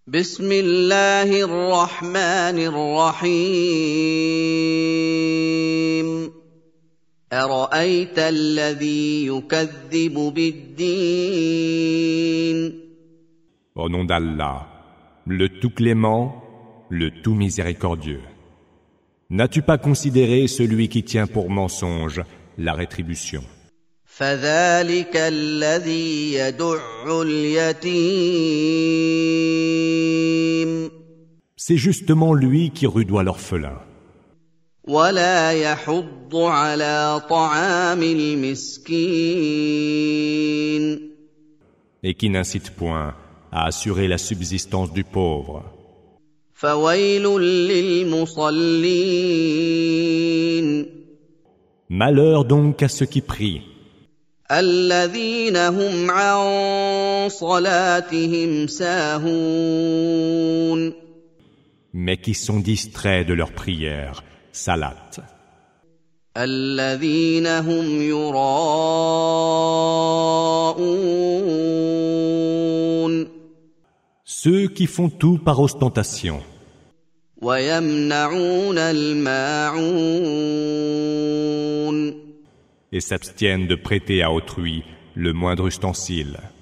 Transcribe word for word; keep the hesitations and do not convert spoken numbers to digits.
بسم الله الرحمن الرحيم أرأيت الذي يكذب بالدين Au nom d'Allah, le tout clément, le tout miséricordieux. N'as-tu pas considéré celui qui tient pour mensonge la rétribution? فذلك الذي يدع اليتيم C'est justement lui qui rudoie l'orphelin ولا يحض على طعام المسكين et qui n'incite point à assurer la subsistance du pauvre. فويل للمصلين Malheur donc à ceux qui prient, الذين هم عن صلاتهم ساهون mais qui sont distraits de leur prière, salat, الذين هم يراءون ceux qui font tout par ostentation ويمنعون الماعون et s'abstiennent de prêter à autrui le moindre ustensile.